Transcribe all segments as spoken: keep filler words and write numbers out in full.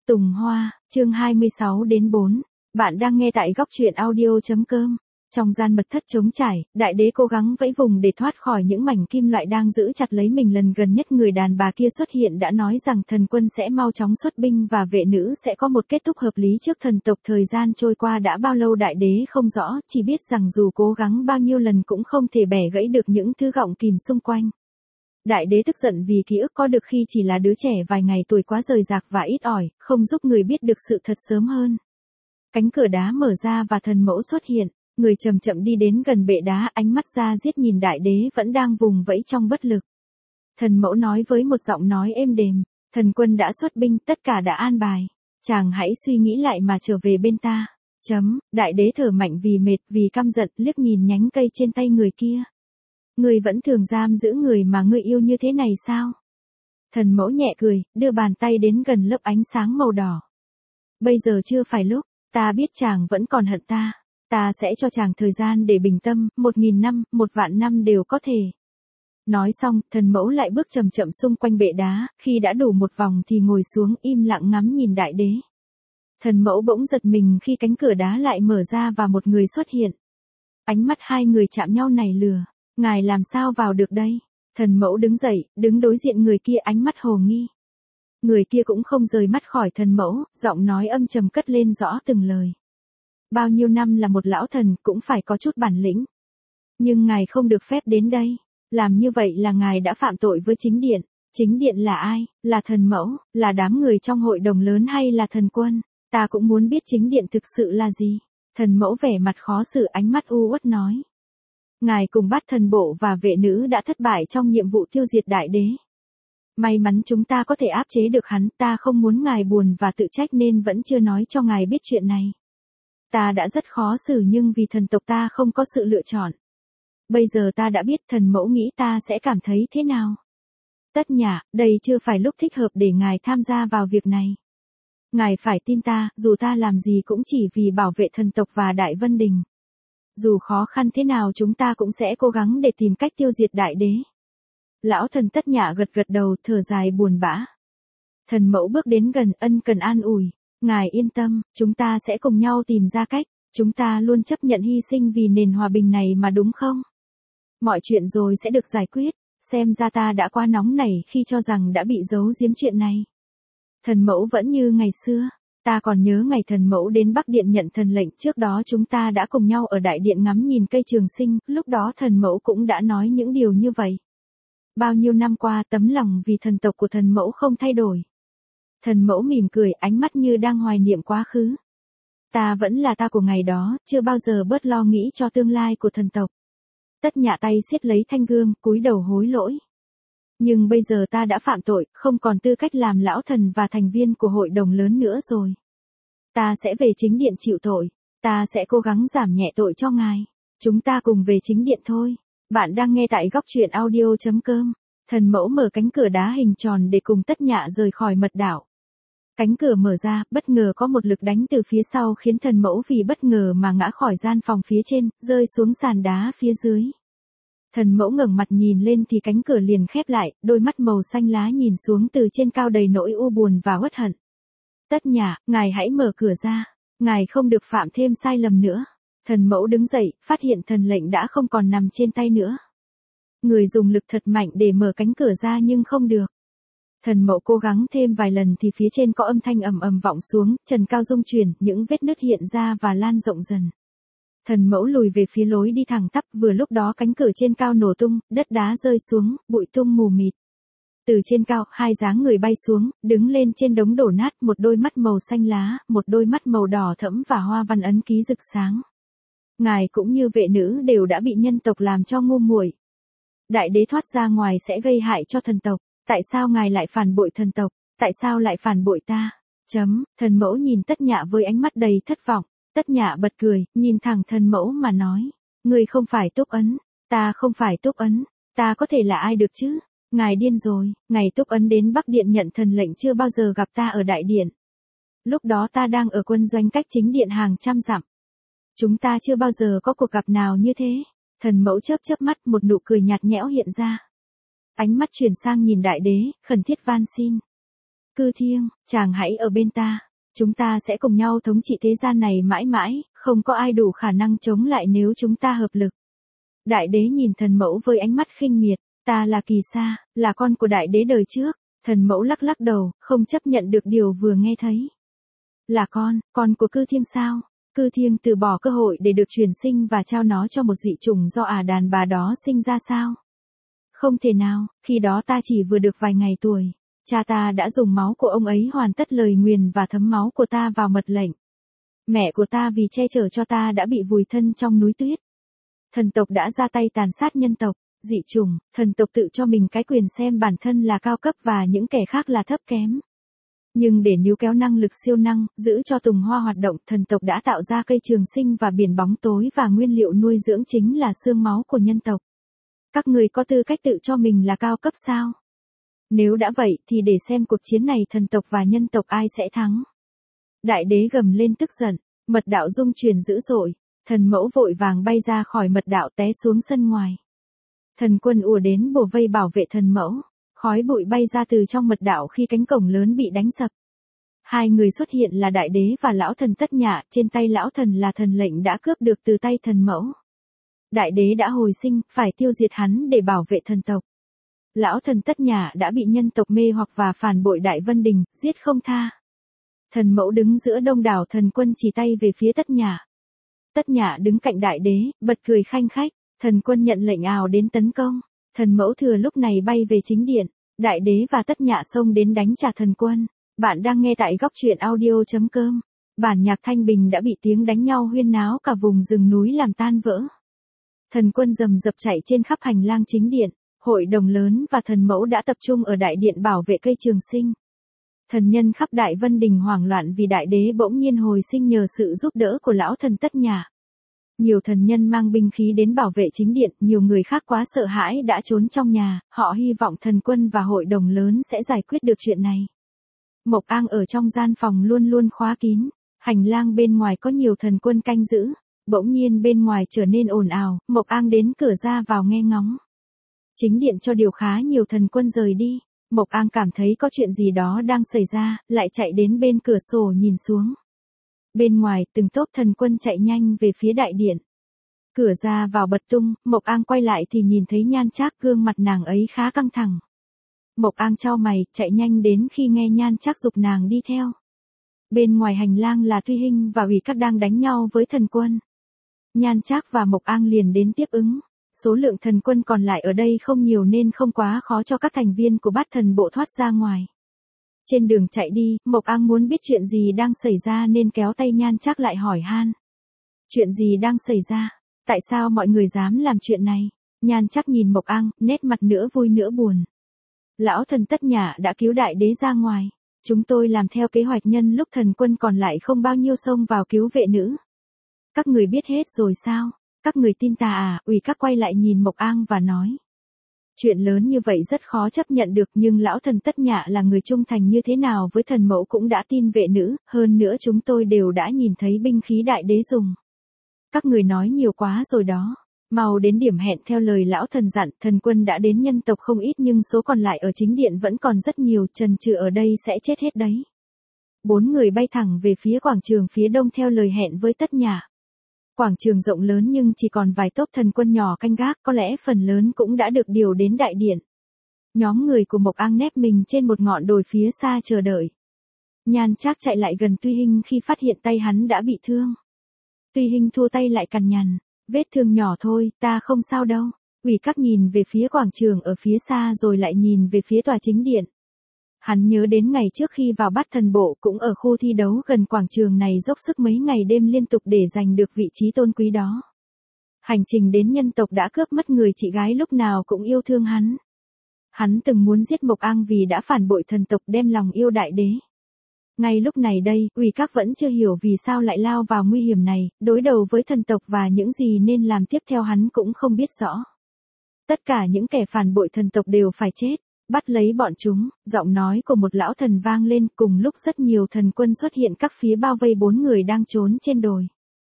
Tùng Hoa, chương hai mươi sáu đến bốn. Bạn đang nghe tại góc truyện audio.com. Trong gian mật thất trống trải, đại đế cố gắng vẫy vùng để thoát khỏi những mảnh kim loại đang giữ chặt lấy mình. Lần gần nhất người đàn bà kia xuất hiện đã nói rằng thần quân sẽ mau chóng xuất binh và vệ nữ sẽ có một kết thúc hợp lý trước thần tộc. Thời gian trôi qua đã bao lâu đại đế không rõ, chỉ biết rằng dù cố gắng bao nhiêu lần cũng không thể bẻ gãy được những thứ gọng kìm xung quanh. Đại đế tức giận vì ký ức có được khi chỉ là đứa trẻ vài ngày tuổi quá rời rạc và ít ỏi, không giúp người biết được sự thật sớm hơn. Cánh cửa đá mở ra và thần mẫu xuất hiện, người chậm chậm đi đến gần bệ đá, ánh mắt ra giết nhìn đại đế vẫn đang vùng vẫy trong bất lực. Thần mẫu nói với một giọng nói êm đềm, thần quân đã xuất binh, tất cả đã an bài. Chàng hãy suy nghĩ lại mà trở về bên ta. Chấm, đại đế thở mạnh vì mệt, vì căm giận, liếc nhìn nhánh cây trên tay người kia. Ngươi vẫn thường giam giữ người mà ngươi yêu như thế này sao? Thần mẫu nhẹ cười, đưa bàn tay đến gần lớp ánh sáng màu đỏ. Bây giờ chưa phải lúc, ta biết chàng vẫn còn hận ta. Ta sẽ cho chàng thời gian để bình tâm, một nghìn năm, một vạn năm đều có thể. Nói xong, thần mẫu lại bước chậm chậm xung quanh bệ đá, khi đã đủ một vòng thì ngồi xuống im lặng ngắm nhìn đại đế. Thần mẫu bỗng giật mình khi cánh cửa đá lại mở ra và một người xuất hiện. Ánh mắt hai người chạm nhau nảy lửa. Ngài làm sao vào được đây? Thần mẫu đứng dậy, đứng đối diện người kia, ánh mắt hồ nghi. Người kia cũng không rời mắt khỏi thần mẫu, giọng nói âm trầm cất lên rõ từng lời. Bao nhiêu năm là một lão thần cũng phải có chút bản lĩnh. Nhưng ngài không được phép đến đây. Làm như vậy là ngài đã phạm tội với chính điện. Chính điện là ai? Là thần mẫu, là đám người trong hội đồng lớn hay là thần quân? Ta cũng muốn biết chính điện thực sự là gì. Thần mẫu vẻ mặt khó xử, ánh mắt u uất nói. Ngài cùng Bát Thần Bộ và vệ nữ đã thất bại trong nhiệm vụ tiêu diệt đại đế. May mắn chúng ta có thể áp chế được hắn, ta không muốn ngài buồn và tự trách nên vẫn chưa nói cho ngài biết chuyện này. Ta đã rất khó xử nhưng vì thần tộc ta không có sự lựa chọn. Bây giờ ta đã biết, thần mẫu nghĩ ta sẽ cảm thấy thế nào. Tất Nhã, đây chưa phải lúc thích hợp để ngài tham gia vào việc này. Ngài phải tin ta, dù ta làm gì cũng chỉ vì bảo vệ thần tộc và Đại Vân Đình. Dù khó khăn thế nào chúng ta cũng sẽ cố gắng để tìm cách tiêu diệt đại đế. Lão thần Tất Nhã gật gật đầu, thở dài buồn bã. Thần mẫu bước đến gần, ân cần an ủi. Ngài yên tâm, chúng ta sẽ cùng nhau tìm ra cách. Chúng ta luôn chấp nhận hy sinh vì nền hòa bình này mà đúng không? Mọi chuyện rồi sẽ được giải quyết. Xem ra ta đã quá nóng nảy khi cho rằng đã bị giấu giếm chuyện này. Thần mẫu vẫn như ngày xưa. Ta còn nhớ ngày thần mẫu đến Bắc Điện nhận thần lệnh, trước đó chúng ta đã cùng nhau ở đại điện ngắm nhìn cây trường sinh, lúc đó thần mẫu cũng đã nói những điều như vậy. Bao nhiêu năm qua tấm lòng vì thần tộc của thần mẫu không thay đổi. Thần mẫu mỉm cười, ánh mắt như đang hoài niệm quá khứ. Ta vẫn là ta của ngày đó, chưa bao giờ bớt lo nghĩ cho tương lai của thần tộc. Tất Nhã tay siết lấy thanh gươm, cúi đầu hối lỗi. Nhưng bây giờ ta đã phạm tội, không còn tư cách làm lão thần và thành viên của hội đồng lớn nữa rồi. Ta sẽ về chính điện chịu tội. Ta sẽ cố gắng giảm nhẹ tội cho ngài. Chúng ta cùng về chính điện thôi. Bạn đang nghe tại góc truyện audio.com. Thần mẫu mở cánh cửa đá hình tròn để cùng Tất Nhã rời khỏi mật đảo. Cánh cửa mở ra, bất ngờ có một lực đánh từ phía sau khiến thần mẫu vì bất ngờ mà ngã khỏi gian phòng phía trên, rơi xuống sàn đá phía dưới. Thần mẫu ngẩng mặt nhìn lên thì cánh cửa liền khép lại, đôi mắt màu xanh lá nhìn xuống từ trên cao đầy nỗi u buồn và uất hận. Tất Nhã, ngài hãy mở cửa ra. Ngài không được phạm thêm sai lầm nữa. Thần mẫu đứng dậy, phát hiện thần lệnh đã không còn nằm trên tay nữa. Người dùng lực thật mạnh để mở cánh cửa ra nhưng không được. Thần mẫu cố gắng thêm vài lần thì phía trên có âm thanh ầm ầm vọng xuống, trần cao rung chuyển, những vết nứt hiện ra và lan rộng dần. Thần mẫu lùi về phía lối đi thẳng tắp, vừa lúc đó cánh cửa trên cao nổ tung, đất đá rơi xuống, bụi tung mù mịt. Từ trên cao, hai dáng người bay xuống, đứng lên trên đống đổ nát, một đôi mắt màu xanh lá, một đôi mắt màu đỏ thẫm và hoa văn ấn ký rực sáng. Ngài cũng như vệ nữ đều đã bị nhân tộc làm cho ngu muội. Đại đế thoát ra ngoài sẽ gây hại cho thần tộc. Tại sao ngài lại phản bội thần tộc? Tại sao lại phản bội ta? Chấm, thần mẫu nhìn Tất Nhã với ánh mắt đầy thất vọng. Tất Nhã bật cười, nhìn thẳng thần mẫu mà nói. Ngươi không phải Túc Ấn. Ta không phải Túc Ấn. Ta có thể là ai được chứ? Ngài điên rồi. Ngày Túc Ấn đến Bắc Điện nhận thần lệnh chưa bao giờ gặp ta ở đại điện. Lúc đó ta đang ở quân doanh cách chính điện hàng trăm dặm. Chúng ta chưa bao giờ có cuộc gặp nào như thế. Thần mẫu chớp chớp mắt, một nụ cười nhạt nhẽo hiện ra. Ánh mắt chuyển sang nhìn đại đế, khẩn thiết van xin. Cư Thiêng, chàng hãy ở bên ta. Chúng ta sẽ cùng nhau thống trị thế gian này mãi mãi, không có ai đủ khả năng chống lại nếu chúng ta hợp lực. Đại đế nhìn thần mẫu với ánh mắt khinh miệt, ta là Kỳ Sa, là con của đại đế đời trước. Thần mẫu lắc lắc đầu, không chấp nhận được điều vừa nghe thấy. Là con, con của Cư Thiêng sao? Cư Thiêng từ bỏ cơ hội để được truyền sinh và trao nó cho một dị chủng do ả đàn bà đó sinh ra sao? Không thể nào, khi đó ta chỉ vừa được vài ngày tuổi. Cha ta đã dùng máu của ông ấy hoàn tất lời nguyền và thấm máu của ta vào mật lệnh. Mẹ của ta vì che chở cho ta đã bị vùi thân trong núi tuyết. Thần tộc đã ra tay tàn sát nhân tộc, dị chủng, thần tộc tự cho mình cái quyền xem bản thân là cao cấp và những kẻ khác là thấp kém. Nhưng để níu kéo năng lực siêu năng, giữ cho Tùng Hoa hoạt động, thần tộc đã tạo ra cây trường sinh và biển bóng tối và nguyên liệu nuôi dưỡng chính là xương máu của nhân tộc. Các người có tư cách tự cho mình là cao cấp sao? Nếu đã vậy thì để xem cuộc chiến này thần tộc và nhân tộc ai sẽ thắng. Đại đế gầm lên tức giận, mật đạo rung chuyển dữ dội, thần mẫu vội vàng bay ra khỏi mật đạo té xuống sân ngoài. Thần quân ùa đến bổ vây bảo vệ thần mẫu, khói bụi bay ra từ trong mật đạo khi cánh cổng lớn bị đánh sập. Hai người xuất hiện là đại đế và lão thần Tất Nhạ, trên tay lão thần là thần lệnh đã cướp được từ tay thần mẫu. Đại đế đã hồi sinh, phải tiêu diệt hắn để bảo vệ thần tộc. Lão thần Tất Nhạ đã bị nhân tộc mê hoặc và phản bội Đại Vân Đình, giết không tha. Thần mẫu đứng giữa đông đảo thần quân chỉ tay về phía Tất Nhạ. Tất Nhạ đứng cạnh đại đế, bật cười khanh khách, thần quân nhận lệnh ào đến tấn công. Thần mẫu thừa lúc này bay về chính điện, đại đế và Tất Nhạ xông đến đánh trả thần quân. Bạn đang nghe tại góc truyện audio chấm com. Bản nhạc Thanh Bình đã bị tiếng đánh nhau huyên náo cả vùng rừng núi làm tan vỡ. Thần quân rầm rập chạy trên khắp hành lang chính điện, hội đồng lớn và thần mẫu đã tập trung ở đại điện bảo vệ cây trường sinh. Thần nhân khắp Đại Vân Đình hoảng loạn vì đại đế bỗng nhiên hồi sinh nhờ sự giúp đỡ của lão thần Tất Nhạ. Nhiều thần nhân mang binh khí đến bảo vệ chính điện, nhiều người khác quá sợ hãi đã trốn trong nhà, họ hy vọng thần quân và hội đồng lớn sẽ giải quyết được chuyện này. Mộc Ang ở trong gian phòng luôn luôn khóa kín, hành lang bên ngoài có nhiều thần quân canh giữ, bỗng nhiên bên ngoài trở nên ồn ào, Mộc Ang đến cửa ra vào nghe ngóng. Chính điện cho điều khá nhiều thần quân rời đi, Mộc Ang cảm thấy có chuyện gì đó đang xảy ra, lại chạy đến bên cửa sổ nhìn xuống. Bên ngoài, từng tốp thần quân chạy nhanh về phía đại điện. Cửa ra vào bật tung, Mộc Ang quay lại thì nhìn thấy Nhan Trác, gương mặt nàng ấy khá căng thẳng. Mộc Ang chau mày, chạy nhanh đến khi nghe Nhan Trác giục nàng đi theo. Bên ngoài hành lang là Tuy Hinh và Ủy Các đang đánh nhau với thần quân. Nhan Trác và Mộc Ang liền đến tiếp ứng. Số lượng thần quân còn lại ở đây không nhiều nên không quá khó cho các thành viên của Bát Thần Bộ thoát ra ngoài. Trên đường chạy đi, Mộc Ang muốn biết chuyện gì đang xảy ra nên kéo tay Nhan Trác lại hỏi han. Chuyện gì đang xảy ra? Tại sao mọi người dám làm chuyện này? Nhan Trác nhìn Mộc Ang, nét mặt nửa vui nửa buồn. Lão thần Tất Nhạ đã cứu đại đế ra ngoài. Chúng tôi làm theo kế hoạch nhân lúc thần quân còn lại không bao nhiêu xông vào cứu vệ nữ. Các người biết hết rồi sao? Các người tin ta à? Ủy Các quay lại nhìn Mộc Ang và nói. Chuyện lớn như vậy rất khó chấp nhận được, nhưng lão thần Tất Nhạ là người trung thành như thế nào với thần mẫu cũng đã tin vệ nữ, hơn nữa chúng tôi đều đã nhìn thấy binh khí đại đế dùng. Các người nói nhiều quá rồi đó. Mau đến điểm hẹn theo lời lão thần dặn, thần quân đã đến nhân tộc không ít nhưng số còn lại ở chính điện vẫn còn rất nhiều, trần trừ ở đây sẽ chết hết đấy. Bốn người bay thẳng về phía quảng trường phía đông theo lời hẹn với Tất Nhạ. Quảng trường rộng lớn nhưng chỉ còn vài tốp thần quân nhỏ canh gác, có lẽ phần lớn cũng đã được điều đến đại điện. Nhóm người của Mộc Ang nép mình trên một ngọn đồi phía xa chờ đợi. Nhan Trác chạy lại gần Tuy Hinh khi phát hiện tay hắn đã bị thương. Tuy Hinh thua tay lại cằn nhằn, vết thương nhỏ thôi, ta không sao đâu. Ủy Các nhìn về phía quảng trường ở phía xa rồi lại nhìn về phía tòa chính điện. Hắn nhớ đến ngày trước khi vào Bát Thần Bộ cũng ở khu thi đấu gần quảng trường này dốc sức mấy ngày đêm liên tục để giành được vị trí tôn quý đó. Hành trình đến nhân tộc đã cướp mất người chị gái lúc nào cũng yêu thương hắn. Hắn từng muốn giết Mộc Ang vì đã phản bội thần tộc đem lòng yêu đại đế. Ngay lúc này đây, Ủy Các vẫn chưa hiểu vì sao lại lao vào nguy hiểm này, đối đầu với thần tộc và những gì nên làm tiếp theo hắn cũng không biết rõ. Tất cả những kẻ phản bội thần tộc đều phải chết. Bắt lấy bọn chúng, giọng nói của một lão thần vang lên, cùng lúc rất nhiều thần quân xuất hiện các phía bao vây bốn người đang trốn trên đồi.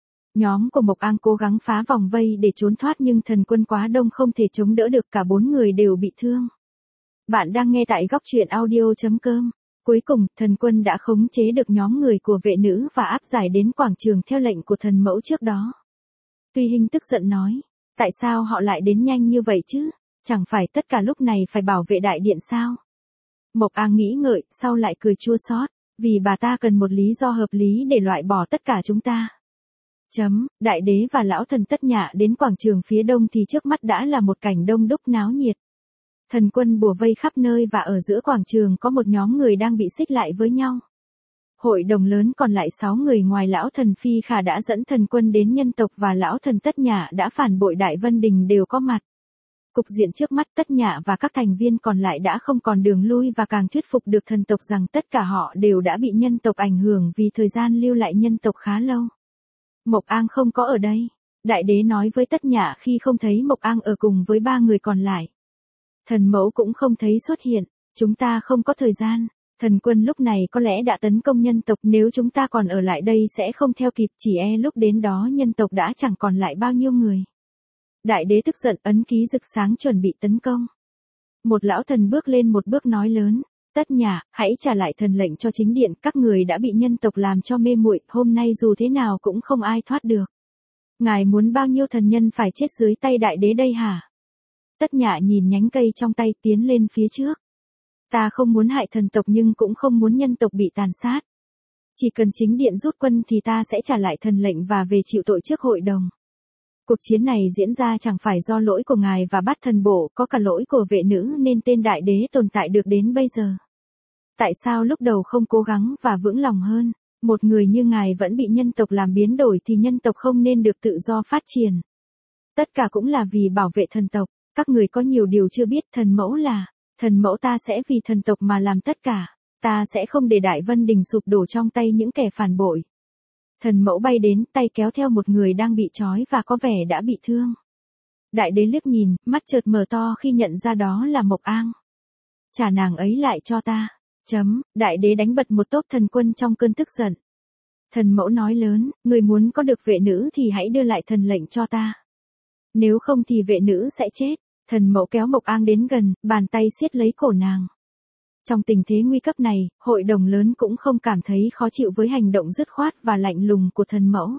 Nhóm của Mộc Ang cố gắng phá vòng vây để trốn thoát nhưng thần quân quá đông không thể chống đỡ được, cả bốn người đều bị thương. Bạn đang nghe tại góc truyện audio chấm com. Cuối cùng, thần quân đã khống chế được nhóm người của vệ nữ và áp giải đến quảng trường theo lệnh của thần mẫu trước đó. Tuy Hinh tức giận nói, tại sao họ lại đến nhanh như vậy chứ? Chẳng phải tất cả lúc này phải bảo vệ đại điện sao? Mộc An nghĩ ngợi, sau lại cười chua xót, vì bà ta cần một lý do hợp lý để loại bỏ tất cả chúng ta. Chấm, đại đế và lão thần Tất Nhạ đến quảng trường phía đông thì trước mắt đã là một cảnh đông đúc náo nhiệt. Thần quân bủa vây khắp nơi và ở giữa quảng trường có một nhóm người đang bị xích lại với nhau. Hội đồng lớn còn lại sáu người ngoài lão thần Phi Khả đã dẫn thần quân đến nhân tộc và lão thần Tất Nhạ đã phản bội Đại Vân Đình đều có mặt. Cục diện trước mắt Tất Nhạ và các thành viên còn lại đã không còn đường lui và càng thuyết phục được thần tộc rằng tất cả họ đều đã bị nhân tộc ảnh hưởng vì thời gian lưu lại nhân tộc khá lâu. Mộc An không có ở đây. Đại đế nói với Tất Nhạ khi không thấy Mộc An ở cùng với ba người còn lại. Thần mẫu cũng không thấy xuất hiện, chúng ta không có thời gian. Thần quân lúc này có lẽ đã tấn công nhân tộc, nếu chúng ta còn ở lại đây sẽ không theo kịp, chỉ e lúc đến đó nhân tộc đã chẳng còn lại bao nhiêu người. Đại đế tức giận, ấn ký rực sáng chuẩn bị tấn công. Một lão thần bước lên một bước nói lớn, Tất Nhạ, hãy trả lại thần lệnh cho chính điện, các người đã bị nhân tộc làm cho mê muội, hôm nay dù thế nào cũng không ai thoát được. Ngài muốn bao nhiêu thần nhân phải chết dưới tay đại đế đây hả? Tất Nhạ nhìn nhánh cây trong tay tiến lên phía trước. Ta không muốn hại thần tộc nhưng cũng không muốn nhân tộc bị tàn sát. Chỉ cần chính điện rút quân thì ta sẽ trả lại thần lệnh và về chịu tội trước hội đồng. Cuộc chiến này diễn ra chẳng phải do lỗi của ngài và Bát Thần Bộ, có cả lỗi của vệ nữ nên tên đại đế tồn tại được đến bây giờ. Tại sao lúc đầu không cố gắng và vững lòng hơn? Một người như ngài vẫn bị nhân tộc làm biến đổi thì nhân tộc không nên được tự do phát triển. Tất cả cũng là vì bảo vệ thần tộc. Các người có nhiều điều chưa biết, thần mẫu là, thần mẫu ta sẽ vì thần tộc mà làm tất cả, ta sẽ không để Đại Vân Đình sụp đổ trong tay những kẻ phản bội. Thần mẫu bay đến, tay kéo theo một người đang bị trói và có vẻ đã bị thương. Đại đế liếc nhìn, mắt chợt mở to khi nhận ra đó là Mộc An. Trả nàng ấy lại cho ta. Chấm, đại đế đánh bật một tốp thần quân trong cơn tức giận. Thần mẫu nói lớn, người muốn có được vệ nữ thì hãy đưa lại thần lệnh cho ta. Nếu không thì vệ nữ sẽ chết. Thần mẫu kéo Mộc An đến gần, bàn tay siết lấy cổ nàng. Trong tình thế nguy cấp này, hội đồng lớn cũng không cảm thấy khó chịu với hành động dứt khoát và lạnh lùng của thần mẫu.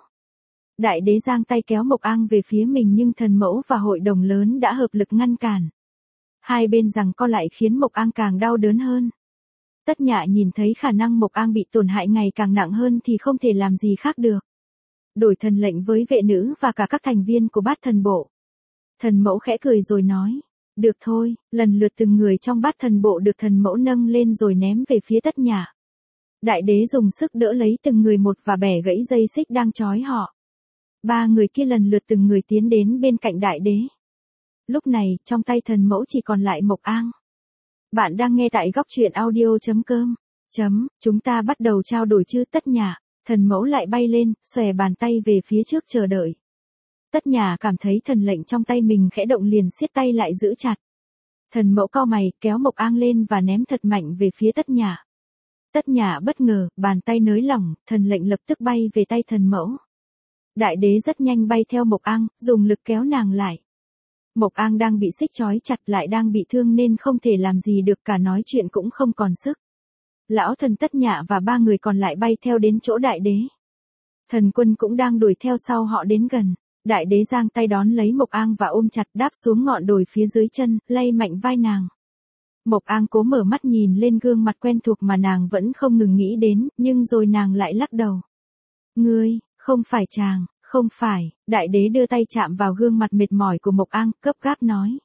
Đại đế giang tay kéo Mộc An về phía mình nhưng thần mẫu và hội đồng lớn đã hợp lực ngăn cản. Hai bên giằng co lại khiến Mộc An càng đau đớn hơn. Tất Nhạ nhìn thấy khả năng Mộc An bị tổn hại ngày càng nặng hơn thì không thể làm gì khác được. Đổi thần lệnh với vệ nữ và cả các thành viên của Bát Thần Bộ. Thần mẫu khẽ cười rồi nói, được thôi, lần lượt từng người trong Bát Thần Bộ được thần mẫu nâng lên rồi ném về phía Tất Nhạ. Đại đế dùng sức đỡ lấy từng người một và bẻ gãy dây xích đang trói họ. Ba người kia lần lượt từng người tiến đến bên cạnh đại đế. Lúc này, trong tay thần mẫu chỉ còn lại Mộc An. Bạn đang nghe tại góc truyện audio chấm com. Chấm, chúng ta bắt đầu trao đổi chứ? Tất Nhạ. Thần mẫu lại bay lên, xòe bàn tay về phía trước chờ đợi. Tất Nhạ cảm thấy thần lệnh trong tay mình khẽ động liền siết tay lại giữ chặt. Thần mẫu cau mày, kéo Mộc An lên và ném thật mạnh về phía Tất Nhạ. Tất Nhạ bất ngờ, bàn tay nới lỏng, thần lệnh lập tức bay về tay thần mẫu. Đại đế rất nhanh bay theo Mộc An, dùng lực kéo nàng lại. Mộc An đang bị xích trói chặt lại đang bị thương nên không thể làm gì được cả, nói chuyện cũng không còn sức. Lão thần Tất Nhạ và ba người còn lại bay theo đến chỗ đại đế. Thần quân cũng đang đuổi theo sau họ đến gần. Đại đế giang tay đón lấy Mộc An và ôm chặt, đáp xuống ngọn đồi phía dưới chân, lay mạnh vai nàng. Mộc An cố mở mắt nhìn lên gương mặt quen thuộc mà nàng vẫn không ngừng nghĩ đến, nhưng rồi nàng lại lắc đầu. Ngươi, không phải chàng, không phải. Đại đế đưa tay chạm vào gương mặt mệt mỏi của Mộc An, gấp gáp nói.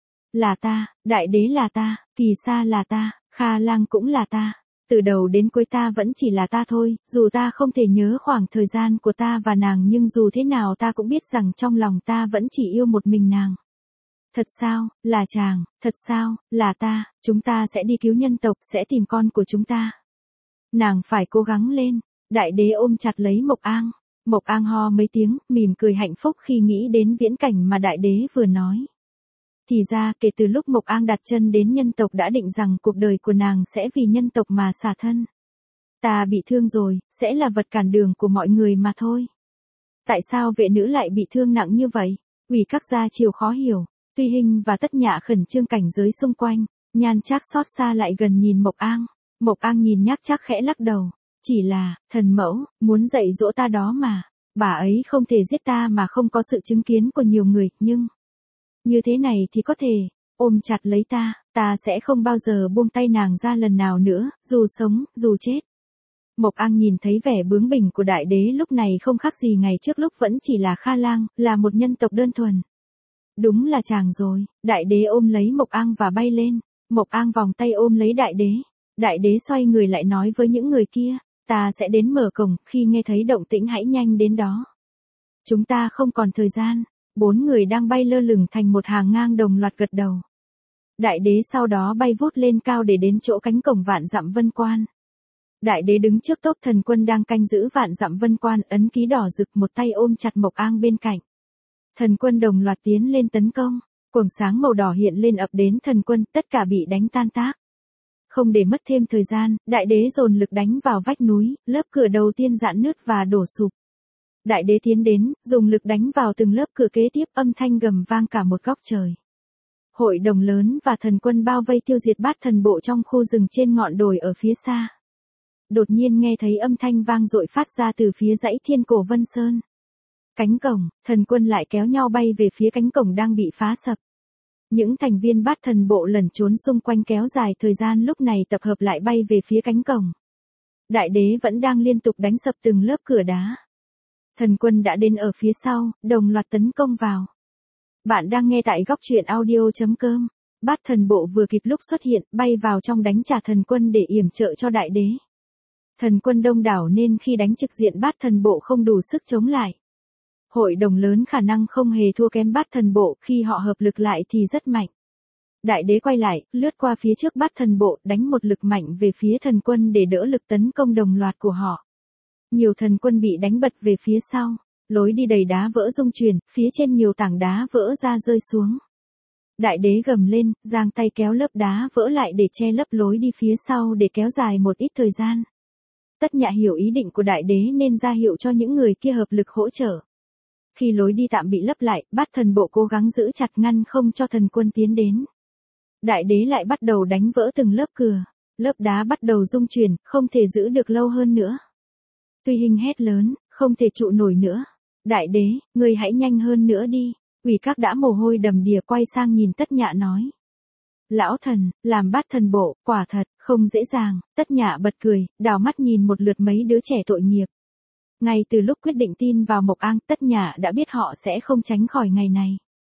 Là ta, đại đế là ta, Kỳ Sa là ta, Kha Lang cũng là ta. Từ đầu đến cuối ta vẫn chỉ là ta thôi, dù ta không thể nhớ khoảng thời gian của ta và nàng nhưng dù thế nào ta cũng biết rằng trong lòng ta vẫn chỉ yêu một mình nàng. Thật sao, là chàng, thật sao, là ta, chúng ta sẽ đi cứu nhân tộc, sẽ tìm con của chúng ta. Nàng phải cố gắng lên. Đại đế ôm chặt lấy Mộc An. Mộc An ho mấy tiếng, mỉm cười hạnh phúc khi nghĩ đến viễn cảnh mà đại đế vừa nói. Thì ra, kể từ lúc Mộc An đặt chân đến nhân tộc đã định rằng cuộc đời của nàng sẽ vì nhân tộc mà xả thân. Ta bị thương rồi, sẽ là vật cản đường của mọi người mà thôi. Tại sao vệ nữ lại bị thương nặng như vậy? Ủy các gia triều khó hiểu. Tuy Hinh và Tất Nhạ khẩn trương cảnh giới xung quanh, Nhan Trác xót xa lại gần nhìn Mộc An. Mộc Ang nhìn Nhác Trác khẽ lắc đầu. Chỉ là, thần mẫu, muốn dạy dỗ ta đó mà. Bà ấy không thể giết ta mà không có sự chứng kiến của nhiều người, nhưng... Như thế này thì có thể, ôm chặt lấy ta, ta sẽ không bao giờ buông tay nàng ra lần nào nữa, dù sống, dù chết. Mộc Ang nhìn thấy vẻ bướng bỉnh của đại đế lúc này không khác gì ngày trước lúc vẫn chỉ là Kha Lang, là một nhân tộc đơn thuần. Đúng là chàng rồi, đại đế ôm lấy Mộc Ang và bay lên. Mộc Ang vòng tay ôm lấy đại đế. Đại đế xoay người lại nói với những người kia, ta sẽ đến mở cổng, khi nghe thấy động tĩnh hãy nhanh đến đó. Chúng ta không còn thời gian. Bốn người đang bay lơ lửng thành một hàng ngang đồng loạt gật đầu. Đại đế sau đó bay vút lên cao để đến chỗ cánh cổng vạn dặm vân quan. Đại đế đứng trước tốp thần quân đang canh giữ vạn dặm vân quan, ấn ký đỏ rực, một tay ôm chặt Mộc Ang bên cạnh. Thần quân đồng loạt tiến lên tấn công, quầng sáng màu đỏ hiện lên ập đến thần quân, tất cả bị đánh tan tác. Không để mất thêm thời gian, đại đế dồn lực đánh vào vách núi, lớp cửa đầu tiên rạn nứt và đổ sụp. Đại đế tiến đến, dùng lực đánh vào từng lớp cửa kế tiếp, âm thanh gầm vang cả một góc trời. Hội đồng lớn và thần quân bao vây tiêu diệt bát thần bộ trong khu rừng trên ngọn đồi ở phía xa. Đột nhiên nghe thấy âm thanh vang dội phát ra từ phía dãy Thiên Cổ Vân Sơn. Cánh cổng, thần quân lại kéo nhau bay về phía cánh cổng đang bị phá sập. Những thành viên bát thần bộ lẩn trốn xung quanh kéo dài thời gian lúc này tập hợp lại bay về phía cánh cổng. Đại đế vẫn đang liên tục đánh sập từng lớp cửa đá. Thần quân đã đến ở phía sau, đồng loạt tấn công vào. Bạn đang nghe tại góc truyện audio chấm com. Bát thần bộ vừa kịp lúc xuất hiện, bay vào trong đánh trả thần quân để yểm trợ cho đại đế. Thần quân đông đảo nên khi đánh trực diện bát thần bộ không đủ sức chống lại. Hội đồng lớn khả năng không hề thua kém bát thần bộ, khi họ hợp lực lại thì rất mạnh. Đại đế quay lại, lướt qua phía trước bát thần bộ, đánh một lực mạnh về phía thần quân để đỡ lực tấn công đồng loạt của họ. Nhiều thần quân bị đánh bật về phía sau, lối đi đầy đá vỡ rung chuyển, phía trên nhiều tảng đá vỡ ra rơi xuống. Đại đế gầm lên, giang tay kéo lớp đá vỡ lại để che lấp lối đi phía sau để kéo dài một ít thời gian. Tất Nhạ hiểu ý định của đại đế nên ra hiệu cho những người kia hợp lực hỗ trợ. Khi lối đi tạm bị lấp lại, bát thần bộ cố gắng giữ chặt ngăn không cho thần quân tiến đến. Đại đế lại bắt đầu đánh vỡ từng lớp cửa, lớp đá bắt đầu rung chuyển, không thể giữ được lâu hơn nữa. Tuy Hình hét lớn, không thể trụ nổi nữa. Đại đế, người hãy nhanh hơn nữa đi. Ủy Các đã mồ hôi đầm đìa quay sang nhìn Tất Nhạ nói. Lão thần, làm bát thần bộ, quả thật, không dễ dàng. Tất Nhạ bật cười, đảo mắt nhìn một lượt mấy đứa trẻ tội nghiệp. Ngay từ lúc quyết định tin vào Mộc Ang, Tất Nhạ đã biết họ sẽ không tránh khỏi ngày này.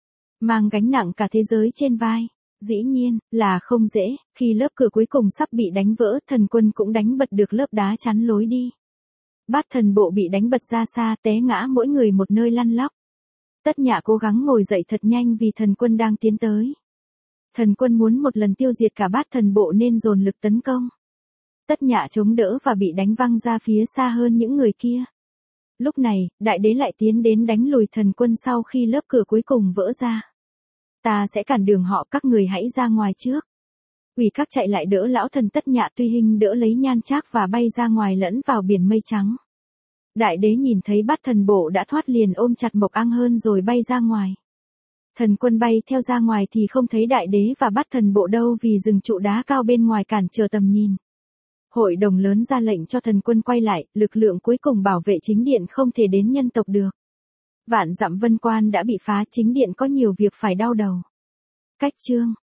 Mang gánh nặng cả thế giới trên vai. Dĩ nhiên, là không dễ, khi lớp cửa cuối cùng sắp bị đánh vỡ, thần quân cũng đánh bật được lớp đá chắn lối đi. Bát thần bộ bị đánh bật ra xa, té ngã mỗi người một nơi lăn lóc. Tất Nhạ cố gắng ngồi dậy thật nhanh vì thần quân đang tiến tới. Thần quân muốn một lần tiêu diệt cả bát thần bộ nên dồn lực tấn công. Tất Nhạ chống đỡ và bị đánh văng ra phía xa hơn những người kia. Lúc này, đại đế lại tiến đến đánh lùi thần quân sau khi lớp cửa cuối cùng vỡ ra. Ta sẽ cản đường họ, các người hãy ra ngoài trước. Ủy Các chạy lại đỡ lão thần Tất Nhạ, Tuy Hình đỡ lấy Nhan Trác và bay ra ngoài lẫn vào biển mây trắng. Đại đế nhìn thấy bát thần bộ đã thoát liền ôm chặt Mộc Ang hơn rồi bay ra ngoài. Thần quân bay theo ra ngoài thì không thấy đại đế và bát thần bộ đâu vì rừng trụ đá cao bên ngoài cản trở tầm nhìn. Hội đồng lớn ra lệnh cho thần quân quay lại, lực lượng cuối cùng bảo vệ chính điện không thể đến nhân tộc được. Vạn dặm vân quan đã bị phá, chính điện có nhiều việc phải đau đầu. Cách chương